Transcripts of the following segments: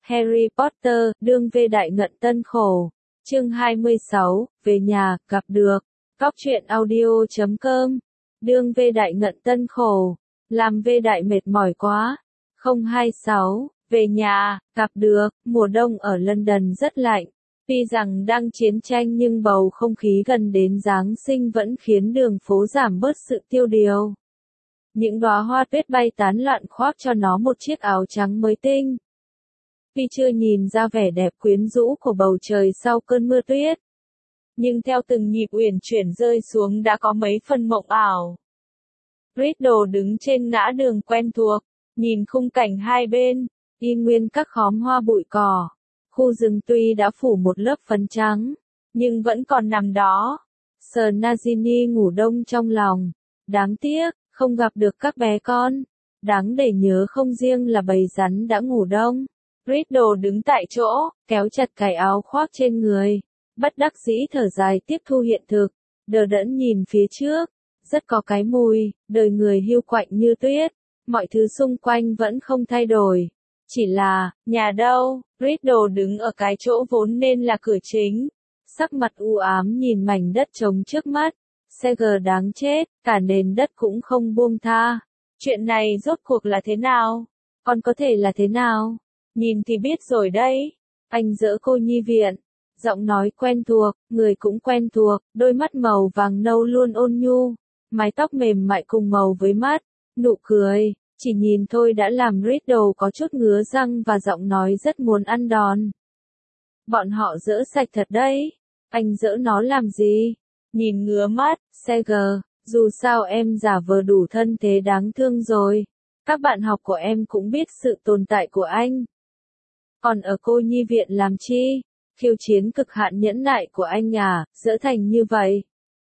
Harry Potter, đương về đại ngận tân khổ. Chương 26, về nhà, gặp được. Cóc truyện audio.com. Đương về đại ngận tân khổ. Làm về đại mệt mỏi quá. 026, về nhà, gặp được. Mùa đông ở London rất lạnh. Tuy rằng đang chiến tranh nhưng bầu không khí gần đến Giáng sinh vẫn khiến đường phố giảm bớt sự tiêu điều. Những đóa hoa tuyết bay tán loạn khoác cho nó một chiếc áo trắng mới tinh. Tuy chưa nhìn ra vẻ đẹp quyến rũ của bầu trời sau cơn mưa tuyết, nhưng theo từng nhịp uyển chuyển rơi xuống đã có mấy phần mộng ảo. Riddle đứng trên ngã đường quen thuộc, nhìn khung cảnh hai bên, y nguyên các khóm hoa bụi cỏ. Khu rừng tuy đã phủ một lớp phấn trắng, nhưng vẫn còn nằm đó. Sờ Nagini ngủ đông trong lòng. Đáng tiếc, không gặp được các bé con. Đáng để nhớ không riêng là bầy rắn đã ngủ đông. Riddle đứng tại chỗ, kéo chặt cái áo khoác trên người. Bất đắc dĩ thở dài tiếp thu hiện thực. Đờ đẫn nhìn phía trước. Rất có cái mùi, đời người hiu quạnh như tuyết. Mọi thứ xung quanh vẫn không thay đổi. Chỉ là, nhà đâu? Riddle đứng ở cái chỗ vốn nên là cửa chính. Sắc mặt u ám nhìn mảnh đất trống trước mắt. Seger đáng chết, cả nền đất cũng không buông tha. Chuyện này rốt cuộc là thế nào? Còn có thể là thế nào? Nhìn thì biết rồi đấy. Anh dỡ cô nhi viện. Giọng nói quen thuộc, người cũng quen thuộc, đôi mắt màu vàng nâu luôn ôn nhu. Mái tóc mềm mại cùng màu với mắt. Nụ cười, chỉ nhìn thôi đã làm Riddle có chút ngứa răng và giọng nói rất muốn ăn đòn. Bọn họ dỡ sạch thật đấy. Anh dỡ nó làm gì? Nhìn ngứa mắt, Seger, dù sao em giả vờ đủ thân thế đáng thương rồi. Các bạn học của em cũng biết sự tồn tại của anh. Còn ở cô nhi viện làm chi? Khiêu chiến cực hạn nhẫn nại của anh à, dỡ thành như vậy.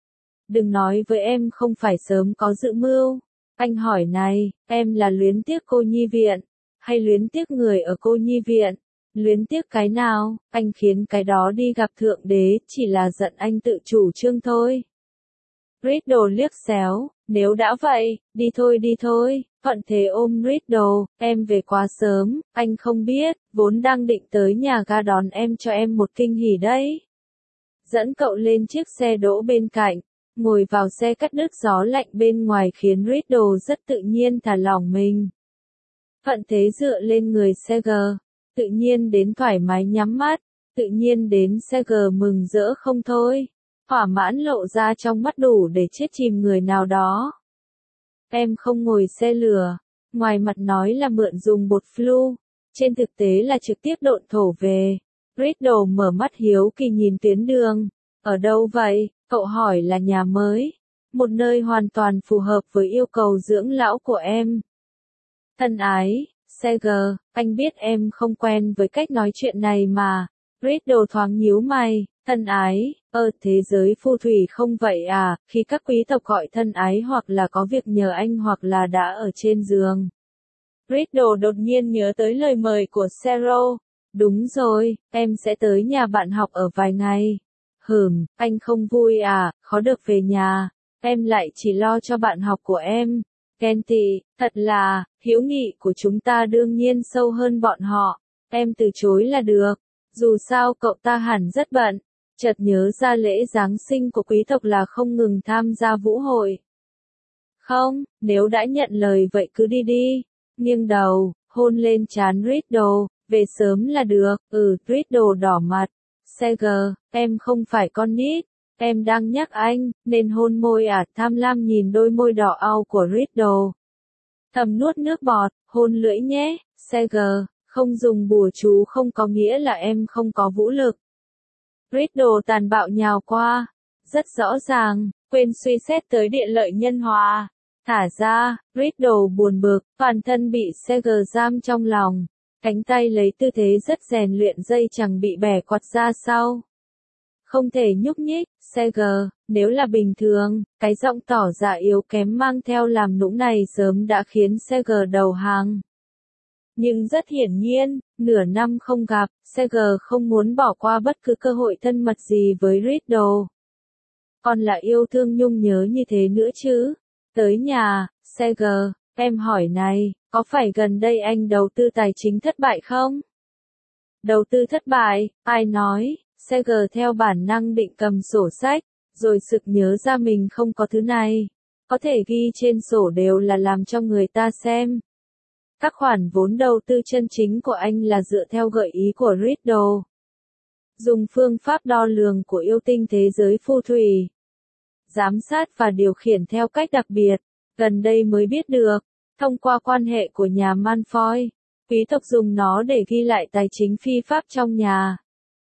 Đừng nói với em không phải sớm có dự mưu. Anh hỏi này, em là luyến tiếc cô nhi viện, hay luyến tiếc người ở cô nhi viện? Luyến tiếc cái nào? Anh khiến cái đó đi gặp thượng đế, chỉ là giận anh tự chủ trương thôi. Riddle liếc xéo, nếu đã vậy, đi thôi. Thuận thế ôm Riddle, em về quá sớm, anh không biết, vốn đang định tới nhà ga đón em cho em một kinh hỉ đấy. Dẫn cậu lên chiếc xe đỗ bên cạnh, ngồi vào xe cắt đứt gió lạnh bên ngoài khiến Riddle rất tự nhiên thả lỏng mình. Thuận thế dựa lên người Seger, tự nhiên đến thoải mái nhắm mắt, tự nhiên đến Seger mừng rỡ không thôi. Thỏa mãn lộ ra trong mắt đủ để chết chìm người nào đó. Em không ngồi xe lửa, ngoài mặt nói là mượn dùng bột flu, trên thực tế là trực tiếp độn thổ về. Riddle mở mắt hiếu kỳ nhìn tuyến đường. Ở đâu vậy? Cậu hỏi là nhà mới. Một nơi hoàn toàn phù hợp với yêu cầu dưỡng lão của em. Thân ái, Seger, anh biết em không quen với cách nói chuyện này mà. Riddle thoáng nhíu mày. Thân ái, thế giới phù thủy không vậy à, khi các quý tộc gọi thân ái hoặc là có việc nhờ anh hoặc là đã ở trên giường. Riddle đột nhiên nhớ tới lời mời của Cero. Đúng rồi, em sẽ tới nhà bạn học ở vài ngày. Anh không vui à, khó được về nhà. Em lại chỉ lo cho bạn học của em. Kenty, thật là, hữu nghị của chúng ta đương nhiên sâu hơn bọn họ. Em từ chối là được. Dù sao cậu ta hẳn rất bận. Chợt nhớ ra lễ Giáng sinh của quý tộc là không ngừng tham gia vũ hội. Không, nếu đã nhận lời vậy cứ đi. Nghiêng đầu, hôn lên trán Riddle, về sớm là được. Riddle đỏ mặt. Seger, em không phải con nít. Em đang nhắc anh, nên hôn môi à? Tham lam nhìn đôi môi đỏ au của Riddle. Thầm nuốt nước bọt, hôn lưỡi nhé. Seger, không dùng bùa chú không có nghĩa là em không có vũ lực. Riddle tàn bạo nhào qua. Rất rõ ràng, quên suy xét tới địa lợi nhân hòa. Thả ra, Riddle buồn bực, toàn thân bị Seger giam trong lòng. Cánh tay lấy tư thế rất rèn luyện dây chẳng bị bẻ quặt ra sau. Không thể nhúc nhích, Seger, nếu là bình thường, cái giọng tỏ ra yếu kém mang theo làm nũng này sớm đã khiến Seger đầu hàng. Nhưng rất hiển nhiên, nửa năm không gặp, Seger không muốn bỏ qua bất cứ cơ hội thân mật gì với Riddle. Còn là yêu thương nhung nhớ như thế nữa chứ. Tới nhà, Seger, em hỏi này, có phải gần đây anh đầu tư tài chính thất bại không? Đầu tư thất bại, ai nói? Seger theo bản năng định cầm sổ sách, rồi sực nhớ ra mình không có thứ này. Có thể ghi trên sổ đều là làm cho người ta xem. Các khoản vốn đầu tư chân chính của anh là dựa theo gợi ý của Riddle. Dùng phương pháp đo lường của yêu tinh thế giới phù thủy. Giám sát và điều khiển theo cách đặc biệt. Gần đây mới biết được, thông qua quan hệ của nhà Malfoy, quý tộc dùng nó để ghi lại tài chính phi pháp trong nhà.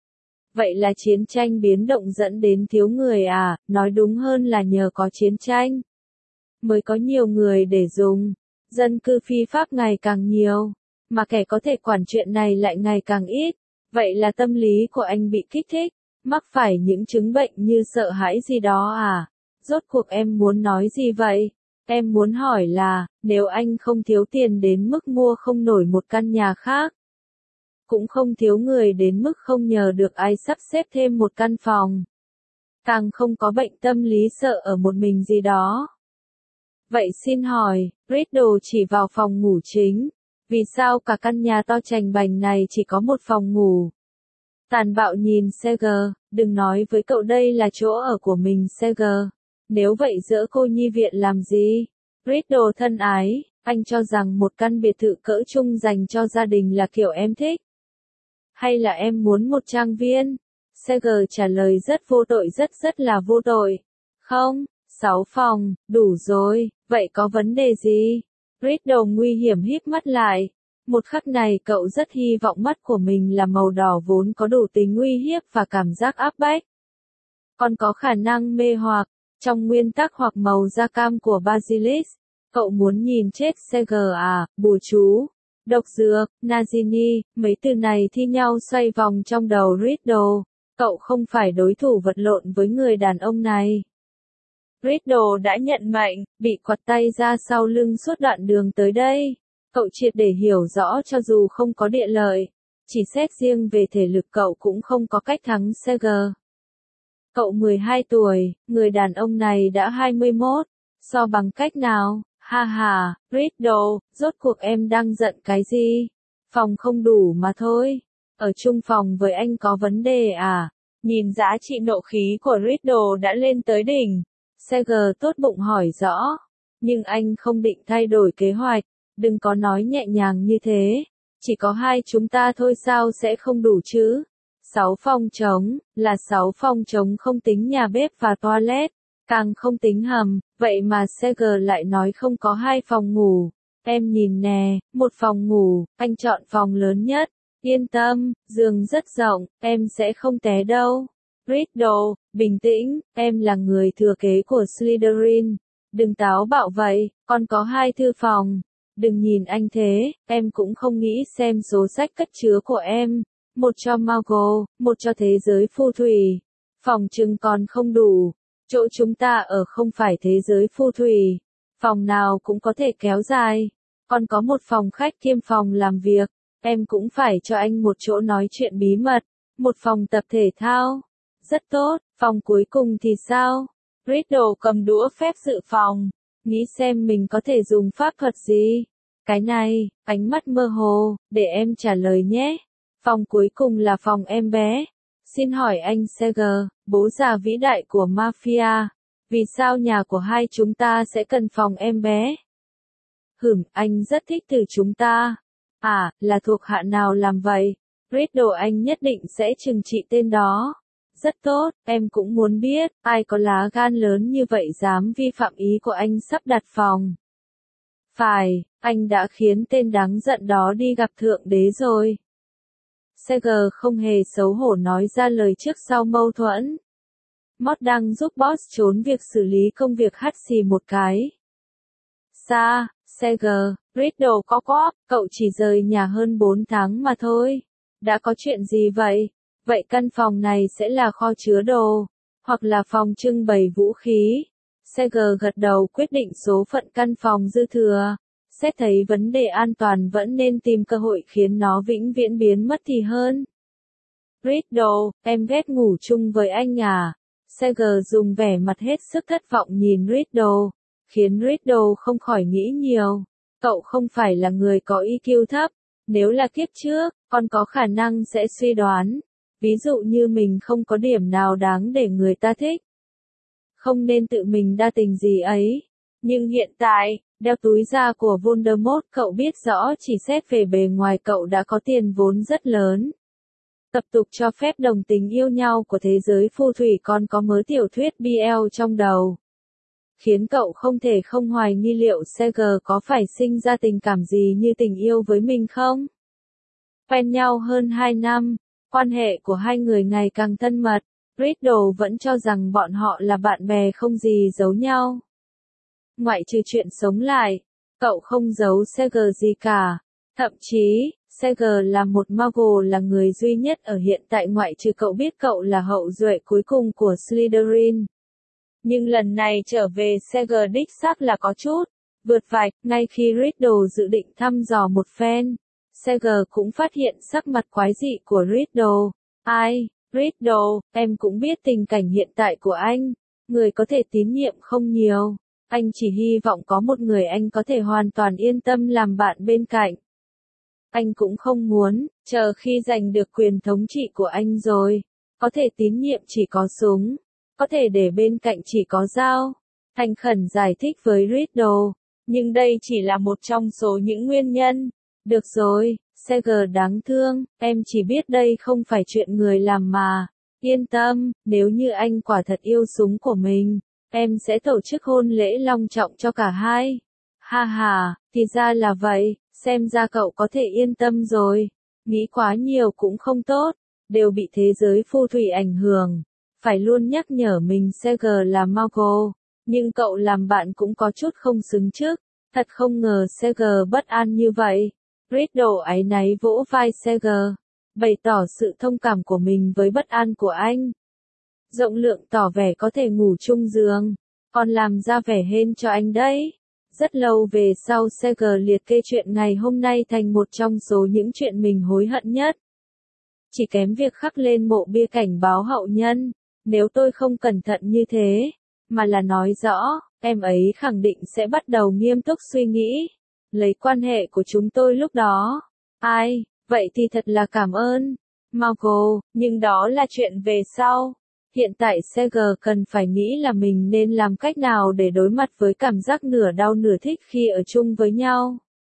Vậy là chiến tranh biến động dẫn đến thiếu người à, nói đúng hơn là nhờ có chiến tranh mới có nhiều người để dùng. Dân cư phi pháp ngày càng nhiều, mà kẻ có thể quản chuyện này lại ngày càng ít. Vậy là tâm lý của anh bị kích thích, mắc phải những chứng bệnh như sợ hãi gì đó à? Rốt cuộc em muốn nói gì vậy? Em muốn hỏi là, nếu anh không thiếu tiền đến mức mua không nổi một căn nhà khác, cũng không thiếu người đến mức không nhờ được ai sắp xếp thêm một căn phòng, càng không có bệnh tâm lý sợ ở một mình gì đó. Vậy xin hỏi, Riddle chỉ vào phòng ngủ chính, vì sao cả căn nhà to chành bành này chỉ có một phòng ngủ? Tàn bạo nhìn Seger, đừng nói với cậu đây là chỗ ở của mình Seger. Nếu vậy dỡ cô nhi viện làm gì? Riddle thân ái, anh cho rằng một căn biệt thự cỡ trung dành cho gia đình là kiểu em thích. Hay là em muốn một trang viên? Seger trả lời rất vô tội, rất là vô tội. Không, 6 phòng, đủ rồi, vậy có vấn đề gì? Riddle nguy hiểm híp mắt lại. Một khắc này cậu rất hy vọng mắt của mình là màu đỏ vốn có đủ tính uy hiếp và cảm giác áp bách. Còn có khả năng mê hoặc, trong nguyên tắc hoặc màu da cam của Basilisk. Cậu muốn nhìn chết Seger à, bùa chú, độc dược, Nagini, mấy từ này thi nhau xoay vòng trong đầu Riddle. Cậu không phải đối thủ vật lộn với người đàn ông này. Riddle đã nhận mệnh, bị quặt tay ra sau lưng suốt đoạn đường tới đây. Cậu triệt để hiểu rõ cho dù không có địa lợi, chỉ xét riêng về thể lực cậu cũng không có cách thắng Seger. Cậu 12 tuổi, người đàn ông này đã 21, so bằng cách nào? Ha ha, Riddle, rốt cuộc em đang giận cái gì? Phòng không đủ mà thôi. Ở chung phòng với anh có vấn đề à? Nhìn giá trị nộ khí của Riddle đã lên tới đỉnh. Seger tốt bụng hỏi rõ. Nhưng anh không định thay đổi kế hoạch. Đừng có nói nhẹ nhàng như thế. Chỉ có hai chúng ta thôi sao sẽ không đủ chứ? 6 phòng trống, là 6 phòng trống không tính nhà bếp và toilet. Càng không tính hầm, vậy mà Seger lại nói không có 2 phòng ngủ. Em nhìn nè, một phòng ngủ, anh chọn phòng lớn nhất. Yên tâm, giường rất rộng, em sẽ không té đâu. Riddle, bình tĩnh, em là người thừa kế của Slytherin. Đừng táo bạo vậy, con có 2 thư phòng. Đừng nhìn anh thế, em cũng không nghĩ xem số sách cất chứa của em. Một cho Muggle, một cho thế giới phù thủy. Phòng chừng còn không đủ. Chỗ chúng ta ở không phải thế giới phù thủy. Phòng nào cũng có thể kéo dài. Còn có một phòng khách kiêm phòng làm việc. Em cũng phải cho anh một chỗ nói chuyện bí mật. Một phòng tập thể thao. Rất tốt, phòng cuối cùng thì sao? Riddle cầm đũa phép dự phòng. Nghĩ xem mình có thể dùng pháp thuật gì? Cái này, ánh mắt mơ hồ, để em trả lời nhé. Phòng cuối cùng là phòng em bé. Xin hỏi anh Seger, bố già vĩ đại của Mafia. Vì sao nhà của hai chúng ta sẽ cần phòng em bé? Anh rất thích từ chúng ta. À, là thuộc hạ nào làm vậy? Riddle anh nhất định sẽ trừng trị tên đó. Rất tốt, em cũng muốn biết, ai có lá gan lớn như vậy dám vi phạm ý của anh sắp đặt phòng. Phải, anh đã khiến tên đáng giận đó đi gặp Thượng Đế rồi. Seger không hề xấu hổ nói ra lời trước sau mâu thuẫn. Mott đang giúp boss trốn việc xử lý công việc hắt xì một cái. Sa, Seger, Riddle có quắp, cậu chỉ rời nhà hơn 4 tháng mà thôi. Đã có chuyện gì vậy? Vậy căn phòng này sẽ là kho chứa đồ, hoặc là phòng trưng bày vũ khí. Seger gật đầu quyết định số phận căn phòng dư thừa. Xét thấy vấn đề an toàn vẫn nên tìm cơ hội khiến nó vĩnh viễn biến mất thì hơn. Riddle, em ghét ngủ chung với anh à? Seger dùng vẻ mặt hết sức thất vọng nhìn Riddle, khiến Riddle không khỏi nghĩ nhiều. Cậu không phải là người có EQ thấp. Nếu là kiếp trước, Con có khả năng sẽ suy đoán. Ví dụ như mình không có điểm nào đáng để người ta thích. Không nên tự mình đa tình gì ấy. Nhưng hiện tại, đeo túi da của Voldemort, cậu biết rõ chỉ xét về bề ngoài cậu đã có tiền vốn rất lớn. Tập tục cho phép đồng tình yêu nhau của thế giới phù thủy còn có mớ tiểu thuyết BL trong đầu. Khiến cậu không thể không hoài nghi liệu Seger có phải sinh ra tình cảm gì như tình yêu với mình không? Quen nhau hơn 2 năm, quan hệ của hai người ngày càng thân mật, Riddle vẫn cho rằng bọn họ là bạn bè không gì giấu nhau. Ngoại trừ chuyện sống lại, cậu không giấu Seger gì cả. Thậm chí, Seger là một Muggle, là người duy nhất ở hiện tại ngoại trừ cậu biết cậu là hậu duệ cuối cùng của Slytherin. Nhưng lần này trở về Seger đích xác là có chút vượt vạch, ngay khi Riddle dự định thăm dò một phen. Seger cũng phát hiện sắc mặt quái dị của Riddle. Ai, Riddle, em cũng biết tình cảnh hiện tại của anh. Người có thể tín nhiệm không nhiều. Anh chỉ hy vọng có một người anh có thể hoàn toàn yên tâm làm bạn bên cạnh. Anh cũng không muốn, chờ khi giành được quyền thống trị của anh rồi. Có thể tín nhiệm chỉ có súng. Có thể để bên cạnh chỉ có dao. Thành khẩn giải thích với Riddle. Nhưng đây chỉ là một trong số những nguyên nhân. Được rồi, Seger đáng thương, em chỉ biết đây không phải chuyện người làm mà. Yên tâm, nếu như anh quả thật yêu súng của mình, em sẽ tổ chức hôn lễ long trọng cho cả hai. Ha ha, thì ra là vậy, xem ra cậu có thể yên tâm rồi. Nghĩ quá nhiều cũng không tốt, đều bị thế giới phù thủy ảnh hưởng. Phải luôn nhắc nhở mình Seger là Muggle, nhưng cậu làm bạn cũng có chút không xứng trước. Thật không ngờ Seger bất an như vậy. Riddle áy náy vỗ vai Seger, bày tỏ sự thông cảm của mình với bất an của anh. Rộng lượng tỏ vẻ có thể ngủ chung giường, còn làm ra vẻ hên cho anh đấy. Rất lâu về sau Seger liệt kê chuyện ngày hôm nay thành một trong số những chuyện mình hối hận nhất. Chỉ kém việc khắc lên mộ bia cảnh báo hậu nhân, nếu tôi không cẩn thận như thế, mà là nói rõ, em ấy khẳng định sẽ bắt đầu nghiêm túc suy nghĩ. Lấy quan hệ của chúng tôi lúc đó. Ai, vậy thì thật là cảm ơn. Muggle, nhưng đó là chuyện về sau. Hiện tại Seger cần phải nghĩ là mình nên làm cách nào để đối mặt với cảm giác nửa đau nửa thích khi ở chung với nhau.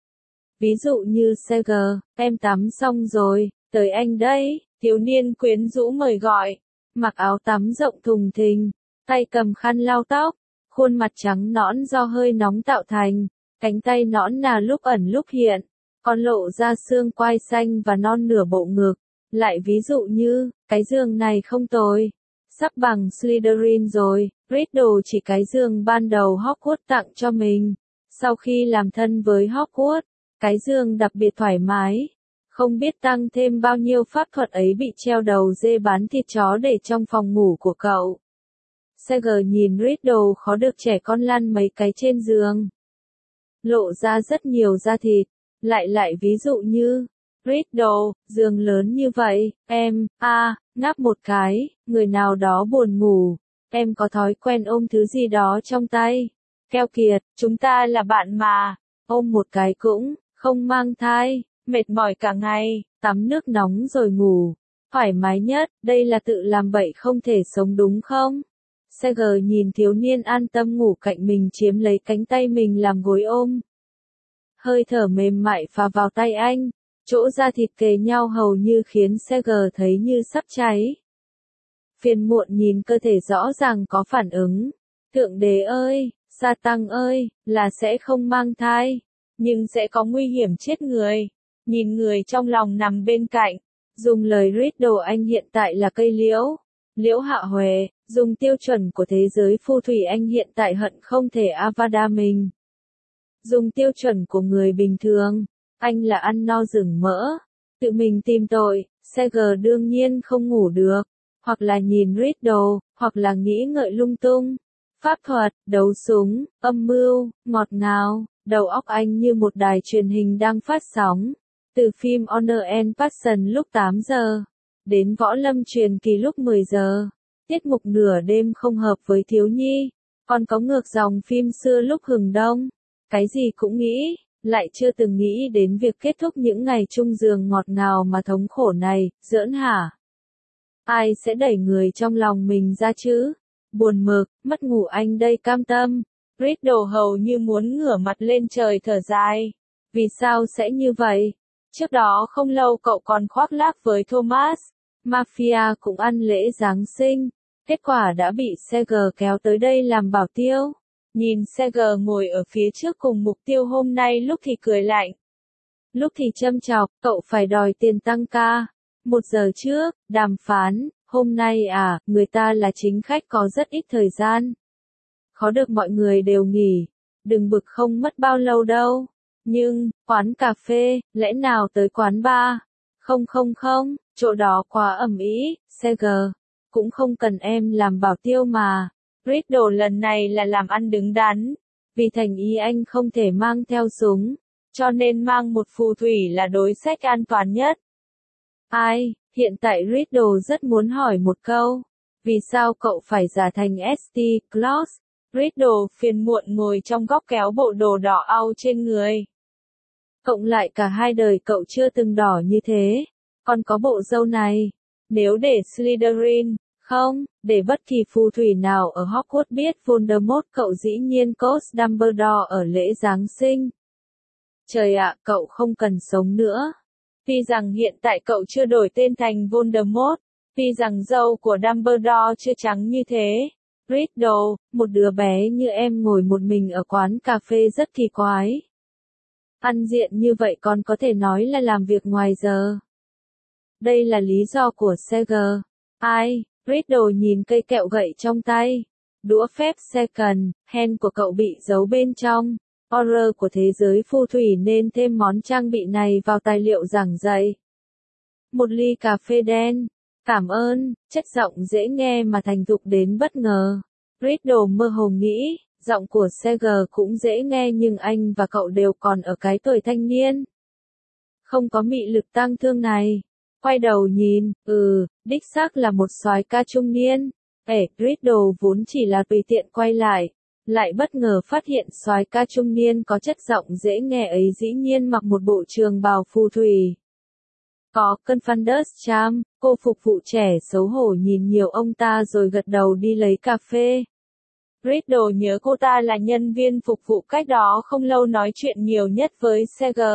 Ví dụ như Seger, em tắm xong rồi, tới anh đấy, thiếu niên quyến rũ mời gọi. Mặc áo tắm rộng thùng thình, tay cầm khăn lau tóc, khuôn mặt trắng nõn do hơi nóng tạo thành. Cánh tay nõn nà lúc ẩn lúc hiện, còn lộ ra xương quai xanh và non nửa bộ ngực. Lại ví dụ như, cái giường này không tồi, sắp bằng Slytherin rồi, Riddle chỉ cái giường ban đầu Hogwarts tặng cho mình. Sau khi làm thân với Hogwarts, cái giường đặc biệt thoải mái. Không biết tăng thêm bao nhiêu pháp thuật ấy bị treo đầu dê bán thịt chó để trong phòng ngủ của cậu. Seger nhìn Riddle khó được trẻ con lăn mấy cái trên giường. Lộ ra rất nhiều da thịt. Lại ví dụ như, Riddle, giường lớn như vậy, em, ngáp một cái, người nào đó buồn ngủ, em có thói quen ôm thứ gì đó trong tay. Keo kiệt, chúng ta là bạn mà, ôm một cái cũng, không mang thai, mệt mỏi cả ngày, tắm nước nóng rồi ngủ, thoải mái nhất, đây là tự làm bậy không thể sống đúng không? Seger nhìn thiếu niên an tâm ngủ cạnh mình chiếm lấy cánh tay mình làm gối ôm. Hơi thở mềm mại phả vào tay anh, chỗ da thịt kề nhau hầu như khiến Seger thấy như sắp cháy. Phiền muộn nhìn cơ thể rõ ràng có phản ứng. Thượng đế ơi, sa tăng ơi, là sẽ không mang thai, nhưng sẽ có nguy hiểm chết người. Nhìn người trong lòng nằm bên cạnh, dùng lời Riddle anh hiện tại là cây liễu. Liễu Hạ Huệ, dùng tiêu chuẩn của thế giới phù thủy anh hiện tại hận không thể Avada mình. Dùng tiêu chuẩn của người bình thường, anh là ăn no rừng mỡ. Tự mình tìm tội, Seger đương nhiên không ngủ được. Hoặc là nhìn Riddle, hoặc là nghĩ ngợi lung tung. Pháp thuật, đấu súng, âm mưu, ngọt ngào, đầu óc anh như một đài truyền hình đang phát sóng. Từ phim Honor and Passion lúc 8 giờ, đến Võ Lâm truyền kỳ lúc 10 giờ. Tiết mục nửa đêm không hợp với thiếu nhi, còn có ngược dòng phim xưa lúc hừng đông. Cái gì cũng nghĩ, lại chưa từng nghĩ đến việc kết thúc những ngày chung giường ngọt ngào mà thống khổ này, giỡn hả? Ai sẽ đẩy người trong lòng mình ra chứ? Buồn mực, mất ngủ anh đây cam tâm. Riddle hầu như muốn ngửa mặt lên trời thở dài. Vì sao sẽ như vậy? Trước đó không lâu cậu còn khoác lác với Thomas. Mafia cũng ăn lễ Giáng sinh. Kết quả đã bị Seger kéo tới đây làm bảo tiêu. Nhìn Seger ngồi ở phía trước cùng mục tiêu hôm nay lúc thì cười lạnh. Lúc thì châm chọc, cậu phải đòi tiền tăng ca. 1 giờ trước, đàm phán, hôm nay à, người ta là chính khách có rất ít thời gian. Khó được mọi người đều nghỉ. Đừng bực không mất bao lâu đâu. Nhưng, quán cà phê, lẽ nào tới quán bar? Không không không, chỗ đó quá ầm ĩ, Seger. Cũng không cần em làm bảo tiêu mà. Riddle lần này là làm ăn đứng đắn. Vì thành ý anh không thể mang theo súng. Cho nên mang một phù thủy là đối sách an toàn nhất. Ai, hiện tại Riddle rất muốn hỏi một câu. Vì sao cậu phải giả thành St. Claus? Riddle phiền muộn ngồi trong góc kéo bộ đồ đỏ au trên người. Cộng lại cả 2 đời cậu chưa từng đỏ như thế. Còn có bộ râu này. Nếu để Slytherin, không, để bất kỳ phù thủy nào ở Hogwarts biết Voldemort cậu dĩ nhiên coach Dumbledore ở lễ Giáng sinh. Trời ạ, cậu không cần sống nữa. Tuy rằng hiện tại cậu chưa đổi tên thành Voldemort, tuy rằng râu của Dumbledore chưa trắng như thế. Riddle, một đứa bé như em ngồi một mình ở quán cà phê rất kỳ quái. Ăn diện như vậy còn có thể nói là làm việc ngoài giờ. Đây là lý do của Seger. Ai? Riddle nhìn cây kẹo gậy trong tay. Đũa phép second hand của cậu bị giấu bên trong. Horror của thế giới phù thủy nên thêm món trang bị này vào tài liệu giảng dạy. 1 ly cà phê đen. Cảm ơn, chất giọng dễ nghe mà thành thục đến bất ngờ. Riddle mơ hồ nghĩ, giọng của Seger cũng dễ nghe nhưng anh và cậu đều còn ở cái tuổi thanh niên. Không có mị lực tang thương này. Quay đầu nhìn, đích xác là một soái ca trung niên. Riddle vốn chỉ là tùy tiện quay lại bất ngờ phát hiện soái ca trung niên có chất giọng dễ nghe ấy dĩ nhiên mặc một bộ trường bào phù thủy. Có Confundus Charm, cô phục vụ trẻ xấu hổ nhìn nhiều ông ta rồi gật đầu đi lấy cà phê. Riddle nhớ cô ta là nhân viên phục vụ cách đó không lâu nói chuyện nhiều nhất với Seger.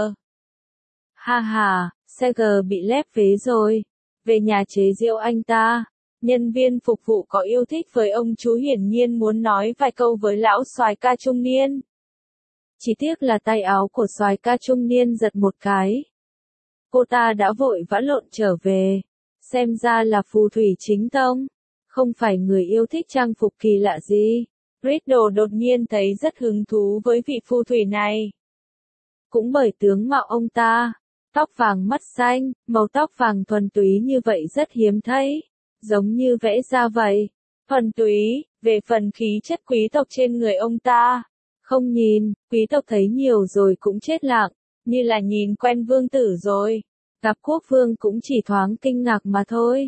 Ha ha, Seger bị lép vế rồi. Về nhà chế giễu anh ta. Nhân viên phục vụ có yêu thích với ông chú hiển nhiên muốn nói vài câu với lão soái ca trung niên. Chỉ tiếc là tay áo của soái ca trung niên giật một cái. Cô ta đã vội vã lộn trở về. Xem ra là phù thủy chính tông. Không phải người yêu thích trang phục kỳ lạ gì. Riddle đột nhiên thấy rất hứng thú với vị phù thủy này. Cũng bởi tướng mạo ông ta. Tóc vàng mắt xanh, màu tóc vàng thuần túy như vậy rất hiếm thấy. Giống như vẽ ra vậy. Thuần túy, về phần khí chất quý tộc trên người ông ta. Không nhìn, quý tộc thấy nhiều rồi cũng chết lặng. Như là nhìn quen vương tử rồi. Gặp quốc vương cũng chỉ thoáng kinh ngạc mà thôi.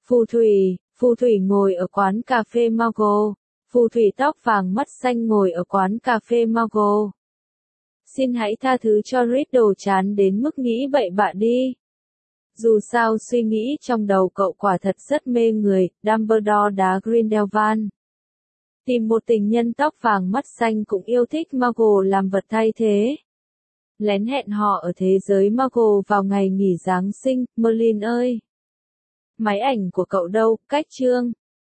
Phù thủy ngồi ở quán cà phê Muggle. Phù thủy tóc vàng mắt xanh ngồi ở quán cà phê Muggle. Xin hãy tha thứ cho Riddle chán đến mức nghĩ bậy bạ đi. Dù sao suy nghĩ trong đầu cậu quả thật rất mê người, Dumbledore đá Grindelwald. Tìm một tình nhân tóc vàng mắt xanh cũng yêu thích Muggle làm vật thay thế. Lén hẹn hò ở thế giới Muggle vào ngày nghỉ Giáng sinh, Merlin ơi. Máy ảnh của cậu đâu, cách chương.